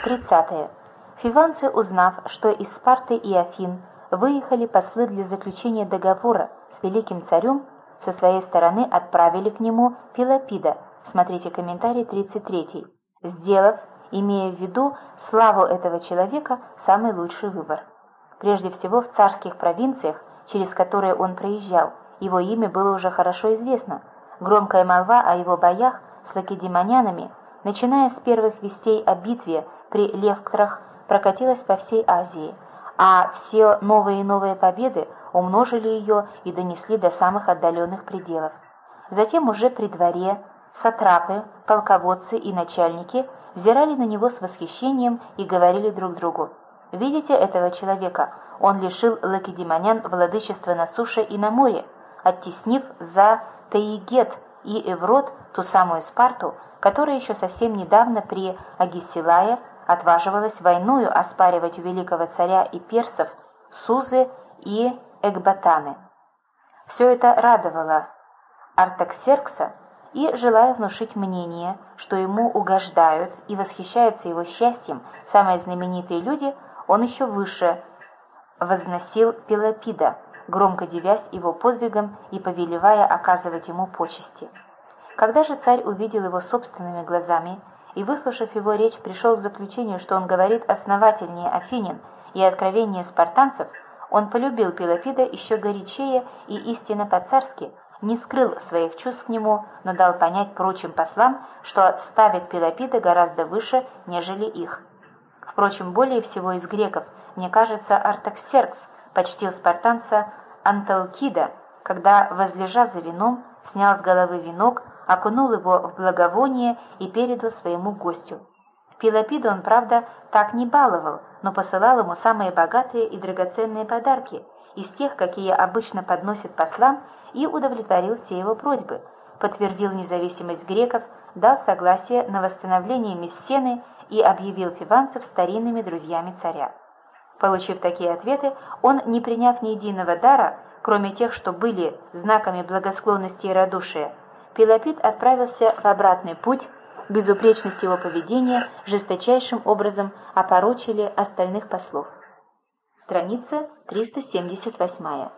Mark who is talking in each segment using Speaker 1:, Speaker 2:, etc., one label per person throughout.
Speaker 1: 30. Фиванцы, узнав, что из Спарты и Афин выехали послы для заключения договора с великим царем, со своей стороны отправили к нему Пелопида, смотрите комментарий 33, сделав, имея в виду славу этого человека, самый лучший выбор. Прежде всего в царских провинциях, через которые он проезжал, его имя было уже хорошо известно. Громкая молва о его боях с лакедемонянами, начиная с первых вестей о битве при Левктрах, прокатилась по всей Азии, а все новые и новые победы умножили ее и донесли до самых отдаленных пределов. Затем уже при дворе сатрапы, полководцы и начальники взирали на него с восхищением и говорили друг другу: «Видите этого человека? Он лишил лакедемонян владычества на суше и на море, оттеснив за Таигет и Эврот ту самую Спарту, которая еще совсем недавно при Агисилае отваживалась войною оспаривать у великого царя и персов Сузы и Экбатаны». Все это радовало Артаксеркса, и, желая внушить мнение, что ему угождают и восхищаются его счастьем самые знаменитые люди, он еще выше возносил Пелопида, громко дивясь его подвигом и повелевая оказывать ему почести. Когда же царь увидел его собственными глазами и, выслушав его речь, пришел к заключению, что он говорит основательнее афинян и откровеннее спартанцев, он полюбил Пелопида еще горячее и истинно по-царски, не скрыл своих чувств к нему, но дал понять прочим послам, что ставит Пелопида гораздо выше, нежели их. Впрочем, более всего из греков, мне кажется, Артаксеркс почтил спартанца Анталкида, когда, возлежа за вином, снял с головы венок, окунул его в благовоние и передал своему гостю. Пелопида он, правда, так не баловал, но посылал ему самые богатые и драгоценные подарки, из тех, какие обычно подносят послам, и удовлетворил все его просьбы, подтвердил независимость греков, дал согласие на восстановление Мессены и объявил фиванцев старинными друзьями царя. Получив такие ответы, он, не приняв ни единого дара, кроме тех, что были знаками благосклонности и радушия, Пелопид отправился в обратный путь. Безупречность его поведения жесточайшим образом опорочили остальных послов. Страница 378.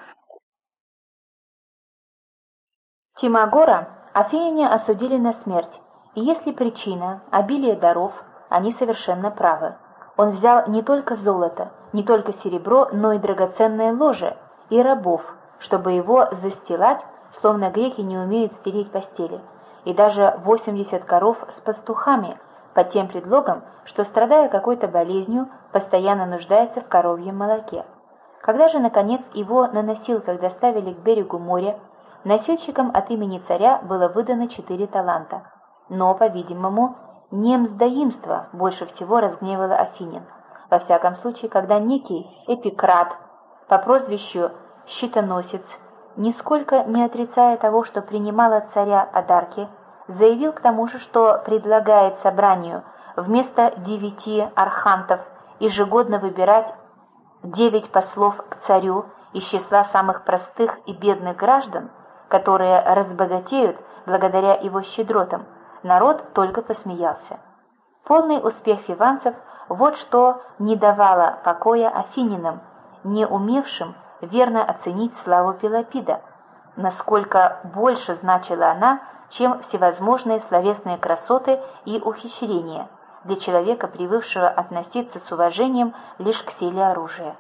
Speaker 1: Тимагора афиняне осудили на смерть, и если причина – обилие даров, они совершенно правы. Он взял не только золото, не только серебро, но и драгоценное ложе, и рабов, чтобы его застилать, словно греки не умеют стелить постели, и даже 80 коров с пастухами, под тем предлогом, что, страдая какой-то болезнью, постоянно нуждается в коровьем молоке. Когда же, наконец, его на носилках доставили к берегу моря, носильщикам от имени царя было выдано 4 таланта. Но, по-видимому, не мздоимство больше всего разгневало афинян. Во всяком случае, когда некий Эпикрат по прозвищу Щитоносец, нисколько не отрицая того, что принимал от царя подарки, заявил к тому же, что предлагает собранию вместо 9 архантов ежегодно выбирать 9 послов к царю из числа самых простых и бедных граждан, которые разбогатеют благодаря его щедротам, народ только посмеялся. Полный успех фиванцев – вот что не давало покоя афининам, не умевшим верно оценить славу Пелопида, насколько больше значила она, чем всевозможные словесные красоты и ухищрения для человека, привыкшего относиться с уважением лишь к силе оружия.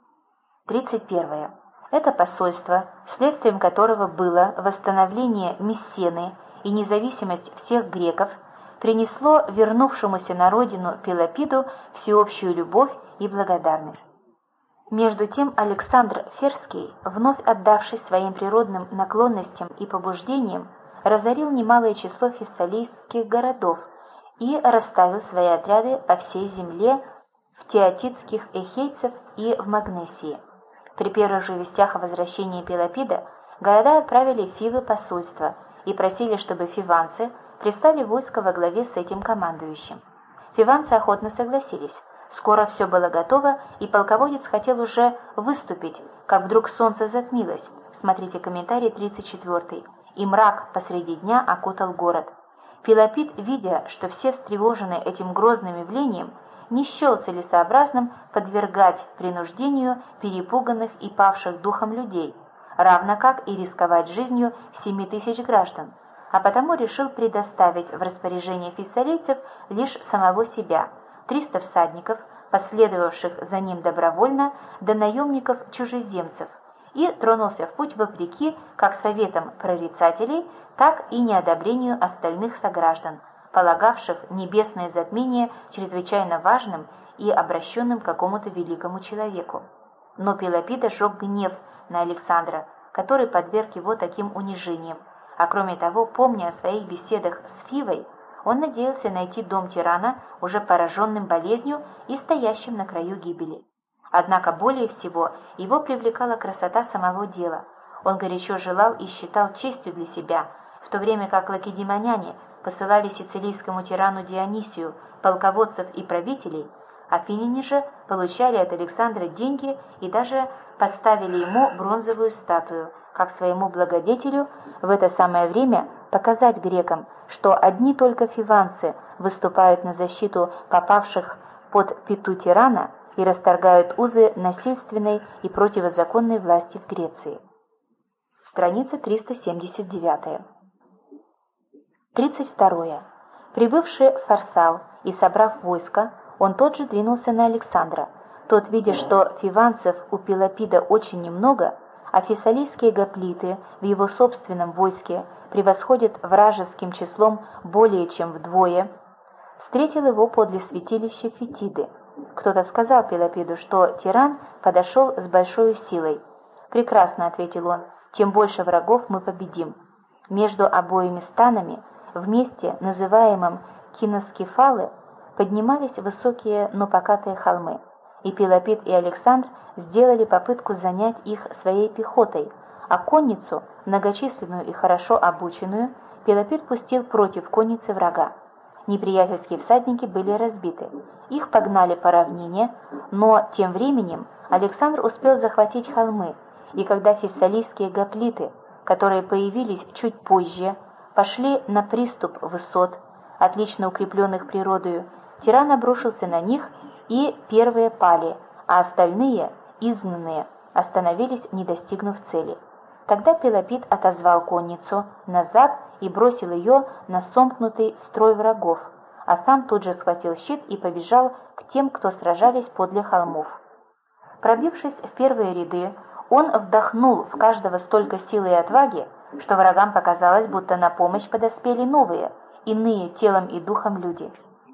Speaker 1: 31. Это посольство, следствием которого было восстановление Мессены и независимость всех греков, принесло вернувшемуся на родину Пелопиду всеобщую любовь и благодарность. Между тем Александр Ферский, вновь отдавшись своим природным наклонностям и побуждениям, разорил немалое число фессалийских городов и расставил свои отряды по всей земле в теотидских эхейцев и в Магнесии. При первых же вестях о возвращении Пелопида города отправили в Фивы посольство и просили, чтобы фиванцы прислали войско во главе с этим командующим. Фиванцы охотно согласились. Скоро все было готово, и полководец хотел уже выступить, как вдруг солнце затмилось. Смотрите комментарий 34. И мрак посреди дня окутал город. Пелопид, видя, что все встревожены этим грозным явлением, не счел целесообразным подвергать принуждению перепуганных и павших духом людей, равно как и рисковать жизнью 7000 граждан, а потому решил предоставить в распоряжение фессалийцев лишь самого себя, 300 всадников, последовавших за ним добровольно, до наемников-чужеземцев, и тронулся в путь вопреки как советам прорицателей, так и неодобрению остальных сограждан, полагавших небесное затмение чрезвычайно важным и обращенным к какому-то великому человеку. Но Пелопида сжег гнев на Александра, который подверг его таким унижениям, а кроме того, помня о своих беседах с Фивой, он надеялся найти дом тирана уже пораженным болезнью и стоящим на краю гибели. Однако более всего его привлекала красота самого дела. Он горячо желал и считал честью для себя, в то время как лакедемоняне посылали сицилийскому тирану Дионисию полководцев и правителей, афиняне же получали от Александра деньги и даже поставили ему бронзовую статую, как своему благодетелю в это самое время показать грекам, что одни только фиванцы выступают на защиту попавших под пяту тирана и расторгают узы насильственной и противозаконной власти в Греции. Страница 379. 32. Прибывший в Фарсал и собрав войско, он тот же двинулся на Александра. Тот, видя, что фиванцев у Пелопида очень немного, а фессалийские гоплиты в его собственном войске превосходят вражеским числом более чем вдвое, встретил его подле святилища Фетиды. Кто-то сказал Пелопиду, что тиран подошел с большой силой. «Прекрасно», — ответил он, — «тем больше врагов мы победим». Между обоими станами, в месте, называемом Киноскефалы, поднимались высокие, но покатые холмы, и Пелопид и Александр сделали попытку занять их своей пехотой, а конницу, многочисленную и хорошо обученную, Пелопид пустил против конницы врага. Неприятельские всадники были разбиты, их погнали по равнине, но тем временем Александр успел захватить холмы, и когда фессалийские гоплиты, которые появились чуть позже, пошли на приступ высот, отлично укрепленных природою, тиран обрушился на них, и первые пали, а остальные, изгнанные, остановились, не достигнув цели. Тогда Пелопид отозвал конницу назад и бросил ее на сомкнутый строй врагов, а сам тут же схватил щит и побежал к тем, кто сражались подле холмов. Пробившись в первые ряды, он вдохнул в каждого столько силы и отваги, что врагам показалось, будто на помощь подоспели новые, иные телом и духом люди.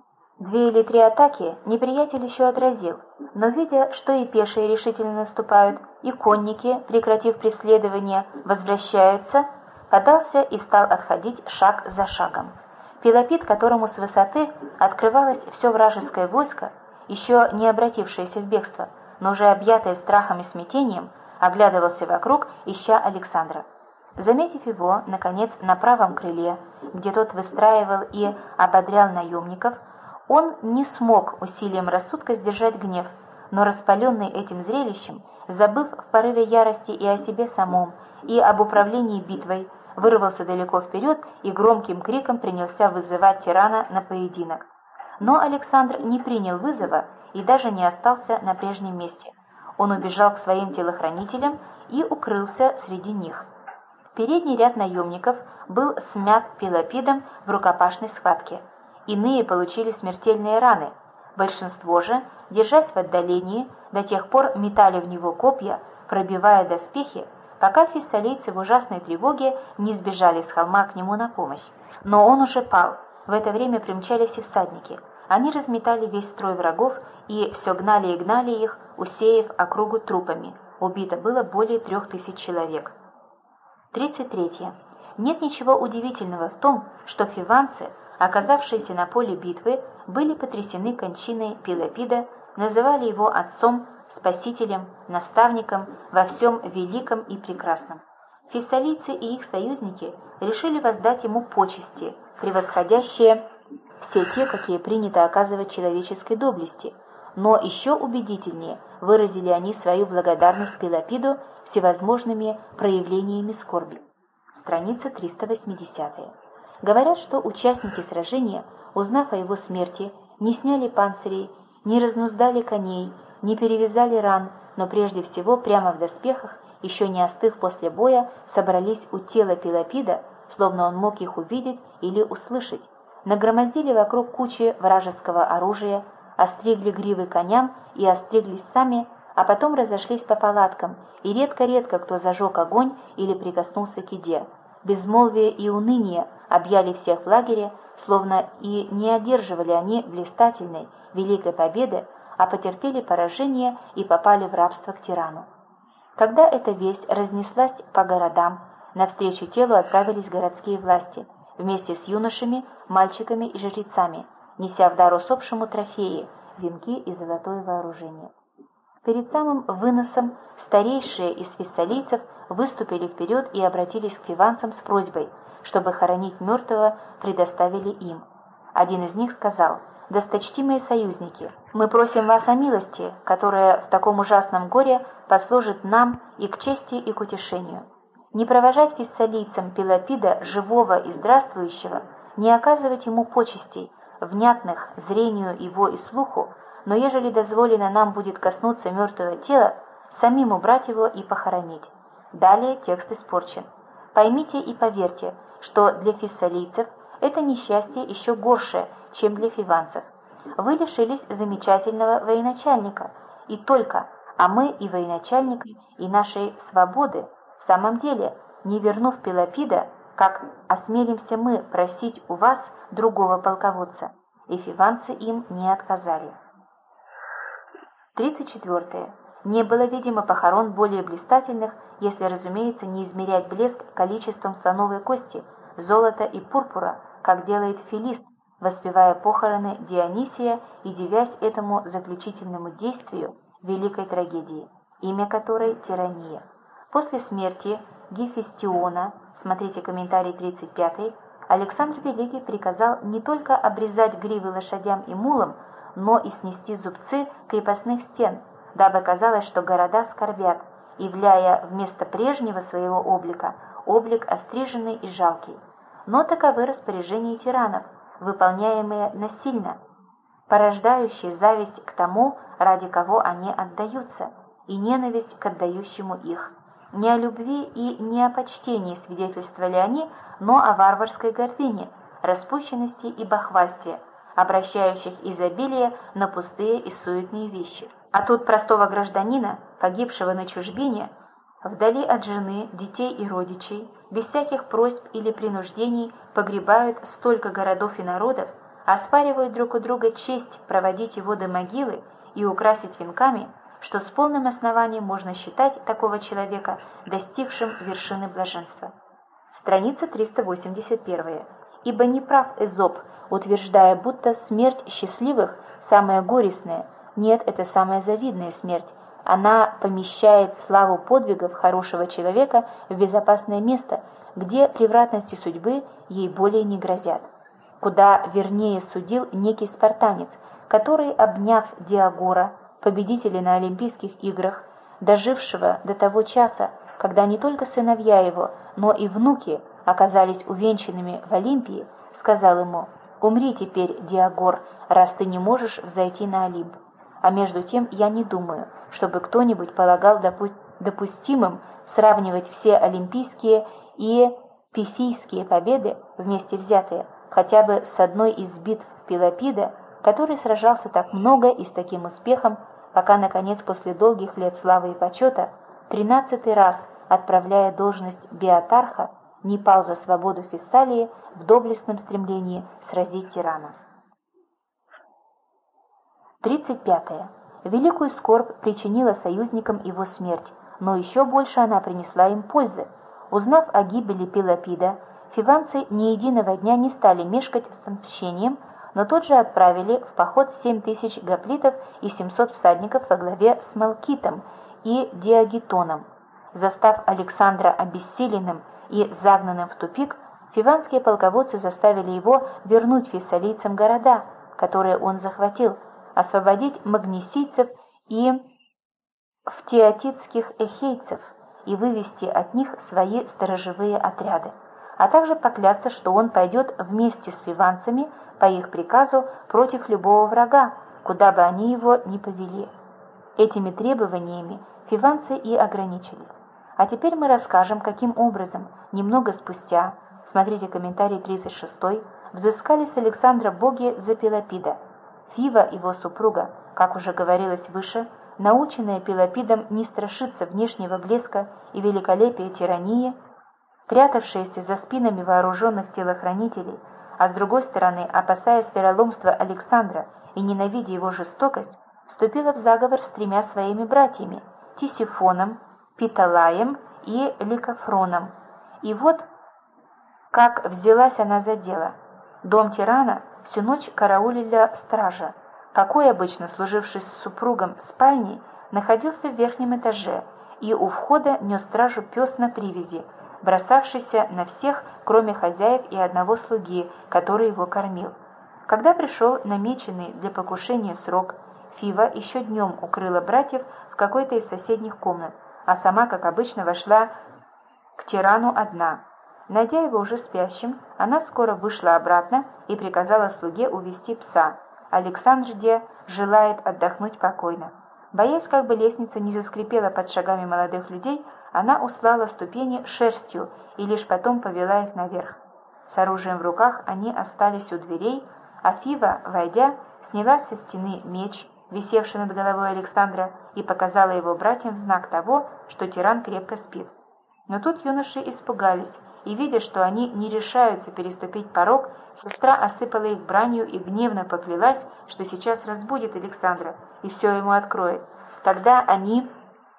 Speaker 1: 2 или 3 атаки неприятель еще отразил, но, видя, что и пешие решительно наступают, и конники, прекратив преследование, возвращаются, подался и стал отходить шаг за шагом. Пелопид, которому с высоты открывалось все вражеское войско, еще не обратившееся в бегство, но уже объятое страхом и смятением, оглядывался вокруг, ища Александра. Заметив его, наконец, на правом крыле, где тот выстраивал и ободрял наемников, он не смог усилием рассудка сдержать гнев, но, распаленный этим зрелищем, забыв в порыве ярости и о себе самом, и об управлении битвой, вырвался далеко вперед и громким криком принялся вызывать тирана на поединок. Но Александр не принял вызова и даже не остался на прежнем месте. Он убежал к своим телохранителям и укрылся среди них. Передний ряд наемников был смят Пелопидом в рукопашной схватке. Иные получили смертельные раны. Большинство же, держась в отдалении, до тех пор метали в него копья, пробивая доспехи, пока фессалийцы в ужасной тревоге не сбежали с холма к нему на помощь. Но он уже пал. В это время примчались и всадники. Они разметали весь строй врагов и все гнали и гнали их, усеяв округу трупами. Убито было более 3000 человек. 33. Нет ничего удивительного в том, что фиванцы, оказавшиеся на поле битвы, были потрясены кончиной Пелопида, называли его отцом, спасителем, наставником во всем великом и прекрасном. Фессалийцы и их союзники решили воздать ему почести, превосходящие все те, какие принято оказывать человеческой доблести, но еще убедительнее выразили они свою благодарность Пелопиду всевозможными проявлениями скорби. Страница 380. Говорят, что участники сражения, узнав о его смерти, не сняли панцирей, не разнуздали коней, не перевязали ран, но прежде всего прямо в доспехах, еще не остыв после боя, собрались у тела Пелопида, словно он мог их увидеть или услышать, нагромоздили вокруг кучи вражеского оружия, остригли гривы коням и остриглись сами, а потом разошлись по палаткам, и редко-редко кто зажег огонь или прикоснулся к еде. Безмолвие и уныние объяли всех в лагере, словно и не одерживали они блистательной, великой победы, а потерпели поражение и попали в рабство к тирану. Когда эта весть разнеслась по городам, навстречу телу отправились городские власти, вместе с юношами, мальчиками и жрецами, неся в дар усопшему трофеи, венки и золотое вооружение. Перед самым выносом старейшие из фессалийцев выступили вперед и обратились к фиванцам с просьбой, чтобы хоронить мертвого предоставили им. Один из них сказал: «Досточтимые союзники, мы просим вас о милости, которая в таком ужасном горе послужит нам и к чести, и к утешению. Не провожать фессалийцам Пелопида живого и здравствующего, не оказывать ему почестей, внятных зрению его и слуху, но ежели дозволено нам будет коснуться мертвого тела, самим убрать его и похоронить». Далее текст испорчен. Поймите и поверьте, что для фессалийцев это несчастье еще горше, чем для фиванцев. Вы лишились замечательного военачальника, и только, а мы и военачальника, и нашей свободы, в самом деле, не вернув Пелопида, как осмелимся мы просить у вас другого полководца, и фиванцы им не отказали. 34. Не было, видимо, похорон более блистательных, если, разумеется, не измерять блеск количеством слоновой кости, золота и пурпура, как делает Филист, воспевая похороны Дионисия и дивясь этому заключительному действию великой трагедии, имя которой – тирания. После смерти Гефестиона, смотрите комментарий 35, Александр Великий приказал не только обрезать гривы лошадям и мулам, но и снести зубцы крепостных стен, дабы казалось, что города скорбят, являя вместо прежнего своего облика облик остриженный и жалкий. Но таковы распоряжения тиранов, выполняемые насильно, порождающие зависть к тому, ради кого они отдаются, и ненависть к отдающему их. Не о любви и не о почтении свидетельствовали они, но о варварской гордыне, распущенности и бахвальстве, обращающих изобилие на пустые и суетные вещи. А тут простого гражданина, погибшего на чужбине, вдали от жены, детей и родичей, без всяких просьб или принуждений погребают столько городов и народов, оспаривают друг у друга честь проводить его до могилы и украсить венками, что с полным основанием можно считать такого человека достигшим вершины блаженства. Страница 381. Ибо не прав Эзоп, утверждая, будто смерть счастливых самая горестная. Нет, это самая завидная смерть. Она помещает славу подвигов хорошего человека в безопасное место, где превратности судьбы ей более не грозят. Куда вернее судил некий спартанец, который, обняв Диагора, победителя на Олимпийских играх, дожившего до того часа, когда не только сыновья его, но и внуки оказались увенчанными в Олимпии, сказал ему: «Умри теперь, Диагор, раз ты не можешь взойти на Олимп». А между тем я не думаю, чтобы кто-нибудь полагал допустимым сравнивать все олимпийские и пифийские победы вместе взятые, хотя бы с одной из битв Пелопида, который сражался так много и с таким успехом, пока, наконец, после долгих лет славы и почета, 13-й раз, отправляя должность биотарха, не пал за свободу Фессалии в доблестном стремлении сразить тирана. 35. Великую скорбь причинила союзникам его смерть, но еще больше она принесла им пользы. Узнав о гибели Пелопида, фиванцы ни единого дня не стали мешкать с отмщением, но тут же отправили в поход 7000 гоплитов и 700 всадников во главе с Малкитом и Диагетоном. Застав Александра обессиленным и загнанным в тупик, фиванские полководцы заставили его вернуть фессалийцам города, которые он захватил, освободить магнесийцев и фтиатидских эхейцев и вывести от них свои сторожевые отряды. а также поклясться, что он пойдет вместе с фиванцами по их приказу против любого врага, куда бы они его ни повели. Этими требованиями фиванцы и ограничились. А теперь мы расскажем, каким образом, немного спустя, смотрите комментарий 36, взыскали с Александра боги за Пелопида. Фива, его супруга, как уже говорилось выше, наученная Пелопидом не страшиться внешнего блеска и великолепия тирании, прятавшаяся за спинами вооруженных телохранителей, а с другой стороны, опасаясь вероломства Александра и ненавидя его жестокость, вступила в заговор с 3 своими братьями – Тисифоном, Питалаем и Ликофроном. И вот как взялась она за дело. Дом тирана всю ночь караулила стража. Покой, обычно служивший с супругом спальней, находился в верхнем этаже, и у входа нес стражу пес на привязи, бросавшийся на всех, кроме хозяев и одного слуги, который его кормил. Когда пришел намеченный для покушения срок, Фива еще днем укрыла братьев в какой-то из соседних комнат, а сама, как обычно, вошла к тирану одна. Найдя его уже спящим, она скоро вышла обратно и приказала слуге увести пса. Александр де желает отдохнуть покойно. Боясь, как бы лестница не заскрипела под шагами молодых людей, она услала ступени шерстью и лишь потом повела их наверх. С оружием в руках они остались у дверей, а Фива, войдя, сняла со стены меч, висевший над головой Александра, и показала его братьям в знак того, что тиран крепко спит. Но тут юноши испугались, и, видя, что они не решаются переступить порог, сестра осыпала их бранью и гневно поклялась, что сейчас разбудит Александра и все ему откроет. Тогда они,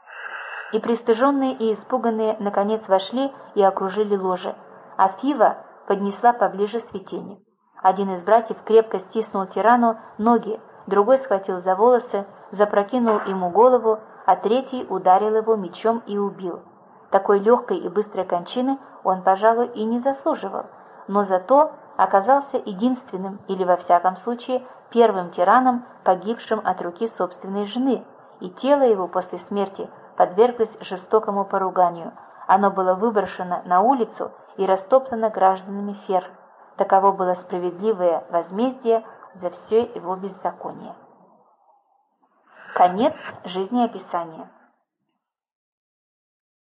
Speaker 1: и пристыженные, и испуганные, наконец вошли и окружили ложе, а Фива поднесла поближе светильник. Один из братьев крепко стиснул тирану ноги, другой схватил за волосы, запрокинул ему голову, а третий ударил его мечом и убил. Такой легкой и быстрой кончины он, пожалуй, и не заслуживал, но зато оказался единственным, или во всяком случае первым тираном, погибшим от руки собственной жены, и тело его после смерти подверглось жестокому поруганию. Оно было выброшено на улицу и растоптано гражданами Фер. Таково было справедливое возмездие за все его беззаконие. Конец жизнеописания.